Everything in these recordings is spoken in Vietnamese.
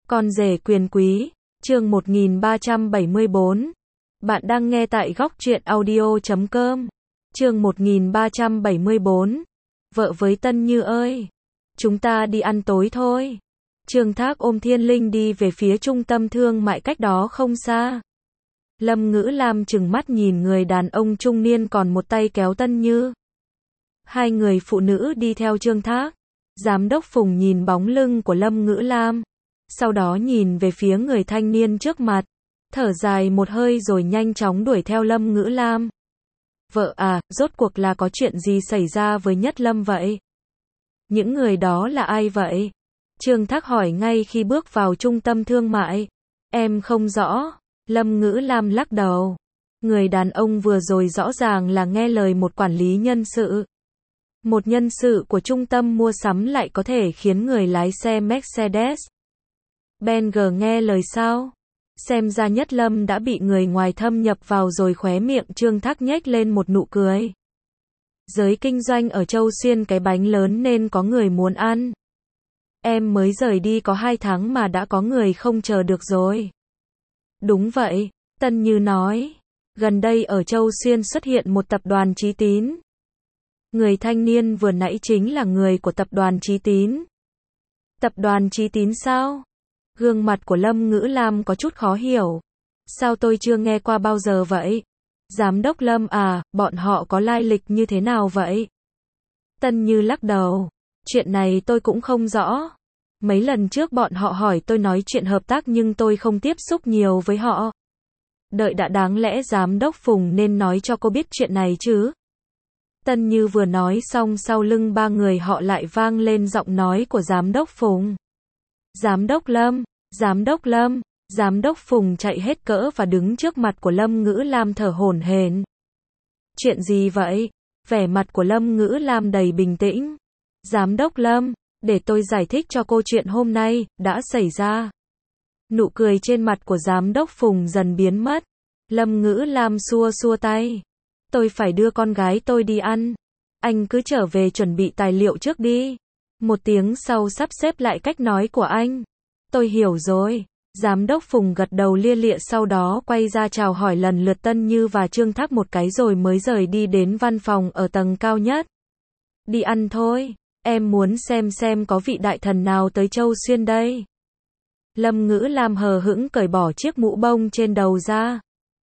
Con rể quyền quý, chương 1374. Bạn đang nghe tại góc truyện audio.com. Chương 1374. Vợ với Tân Như ơi, chúng ta đi ăn tối thôi. Trương Thác ôm Thiên Linh đi về phía trung tâm thương mại cách đó không xa. Lâm Ngữ Lam trừng mắt nhìn người đàn ông trung niên còn một tay kéo Tân Như. Hai người phụ nữ đi theo Trương Thác. Giám đốc Phùng nhìn bóng lưng của Lâm Ngữ Lam, sau đó nhìn về phía người thanh niên trước mặt, thở dài một hơi rồi nhanh chóng đuổi theo Lâm Ngữ Lam. Vợ à, rốt cuộc là có chuyện gì xảy ra với Nhất Lâm vậy? Những người đó là ai vậy? Trương Thác hỏi ngay khi bước vào trung tâm thương mại. Em không rõ. Lâm Ngữ Lam lắc đầu. Người đàn ông vừa rồi rõ ràng là nghe lời một quản lý nhân sự. Một nhân sự của trung tâm mua sắm lại có thể khiến người lái xe Mercedes Benz nghe lời sao? Xem ra Nhất Lâm đã bị người ngoài thâm nhập vào rồi. Khóe miệng Trương Thác nhếch lên một nụ cười. Giới kinh doanh ở Châu Xuyên cái bánh lớn nên có người muốn ăn. Em mới rời đi có 2 tháng mà đã có người không chờ được rồi. Đúng vậy, Tân Như nói. Gần đây ở Châu Xuyên xuất hiện một tập đoàn Chí Tín. Người thanh niên vừa nãy chính là người của tập đoàn Chí Tín. Tập đoàn Chí Tín sao? Gương mặt của Lâm Ngữ Lam có chút khó hiểu. Sao tôi chưa nghe qua bao giờ vậy? Giám đốc Lâm à, bọn họ có lai lịch như thế nào vậy? Tân Như lắc đầu. Chuyện này tôi cũng không rõ. Mấy lần trước bọn họ hỏi tôi nói chuyện hợp tác nhưng tôi không tiếp xúc nhiều với họ. Đợi đã, đáng lẽ giám đốc Phùng nên nói cho cô biết chuyện này chứ. Tân Như vừa nói xong sau lưng ba người họ lại vang lên giọng nói của giám đốc Phùng. Giám đốc Lâm, giám đốc Lâm, giám đốc Phùng chạy hết cỡ và đứng trước mặt của Lâm Ngữ Lam thở hổn hển. Chuyện gì vậy? Vẻ mặt của Lâm Ngữ Lam đầy bình tĩnh. Giám đốc Lâm, để tôi giải thích cho cô chuyện hôm nay đã xảy ra. Nụ cười trên mặt của giám đốc Phùng dần biến mất. Lâm Ngữ Lam xua xua tay. Tôi phải đưa con gái tôi đi ăn. Anh cứ trở về chuẩn bị tài liệu trước đi. Một tiếng sau sắp xếp lại cách nói của anh. Tôi hiểu rồi. Giám đốc Phùng gật đầu lia lịa, sau đó quay ra chào hỏi lần lượt Tân Như và Trương Thác một cái rồi mới rời đi đến văn phòng ở tầng cao nhất. Đi ăn thôi. Em muốn xem có vị đại thần nào tới Châu Xuyên đây. Lâm Ngữ Lam hờ hững cởi bỏ chiếc mũ bông trên đầu ra.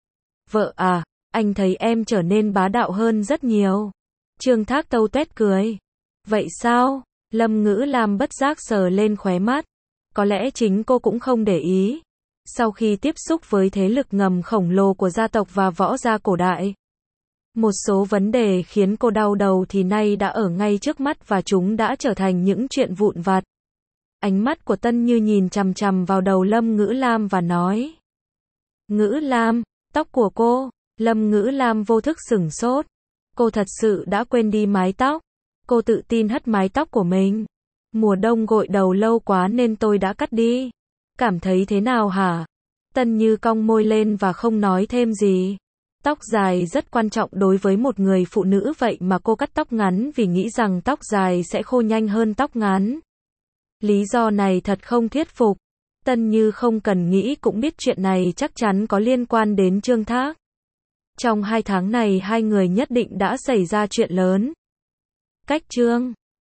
Vợ à, anh thấy em trở nên bá đạo hơn rất nhiều. Trương Thác tâu tuét cười. Vậy sao? Lâm Ngữ Lam bất giác sờ lên khóe mắt. Có lẽ chính cô cũng không để ý. Sau khi tiếp xúc với thế lực ngầm khổng lồ của gia tộc và võ gia cổ đại, một số vấn đề khiến cô đau đầu thì nay đã ở ngay trước mắt và chúng đã trở thành những chuyện vụn vặt. Ánh mắt của Tân Như nhìn chằm chằm vào đầu Lâm Ngữ Lam và nói. Ngữ Lam, tóc của cô. Lâm Ngữ Lam vô thức sửng sốt. Cô thật sự đã quên đi mái tóc. Cô tự tin hất mái tóc của mình. Mùa đông gội đầu lâu quá nên tôi đã cắt đi. Cảm thấy thế nào hả? Tân Như cong môi lên và không nói thêm gì. Tóc dài rất quan trọng đối với một người phụ nữ, vậy mà cô cắt tóc ngắn vì nghĩ rằng tóc dài sẽ khô nhanh hơn tóc ngắn. Lý do này thật không thuyết phục. Tân Như không cần nghĩ cũng biết chuyện này chắc chắn có liên quan đến Trương Thác. Trong 2 tháng này hai người nhất định đã xảy ra chuyện lớn. Cách chương